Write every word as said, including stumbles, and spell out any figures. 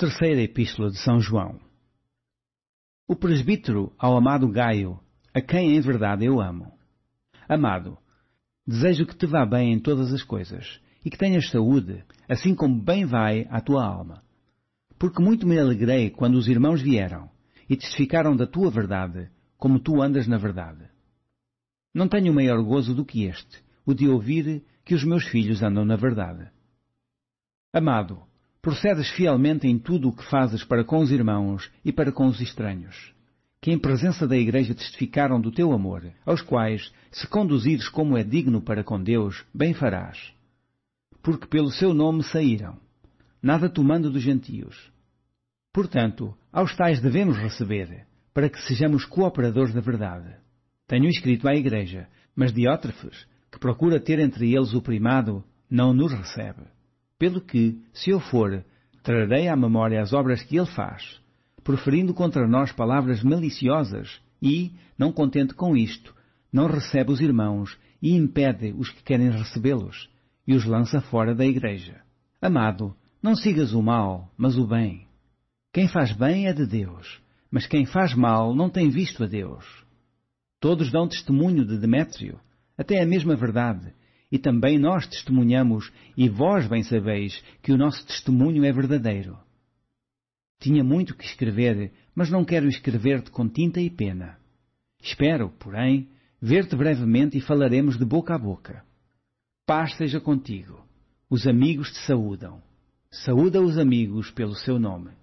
Terceira Epístola de São João. O presbítero ao amado Gaio, a quem em verdade eu amo. Amado, desejo que te vá bem em todas as coisas, e que tenhas saúde, assim como bem vai à tua alma. Porque muito me alegrei quando os irmãos vieram, e testificaram da tua verdade, como tu andas na verdade. Não tenho maior gozo do que este, o de ouvir que os meus filhos andam na verdade. Amado, procedes fielmente em tudo o que fazes para com os irmãos e para com os estranhos, que em presença da Igreja testificaram do teu amor, aos quais, se conduzires como é digno para com Deus, bem farás. Porque pelo seu nome saíram, nada tomando dos gentios. Portanto, aos tais devemos receber, para que sejamos cooperadores da verdade. Tenho escrito à Igreja, mas Diótrefes, que procura ter entre eles o primado, não nos recebe. Pelo que, se eu for, trarei à memória as obras que ele faz, proferindo contra nós palavras maliciosas e, não contente com isto, não recebe os irmãos e impede os que querem recebê-los, e os lança fora da Igreja. Amado, não sigas o mal, mas o bem. Quem faz bem é de Deus, mas quem faz mal não tem visto a Deus. Todos dão testemunho de Demétrio, até a mesma verdade, e também nós testemunhamos, e vós bem sabeis que o nosso testemunho é verdadeiro. Tinha muito que escrever, mas não quero escrever-te com tinta e pena. Espero, porém, ver-te brevemente e falaremos de boca a boca. Paz seja contigo. Os amigos te saúdam. Saúda os amigos pelo seu nome.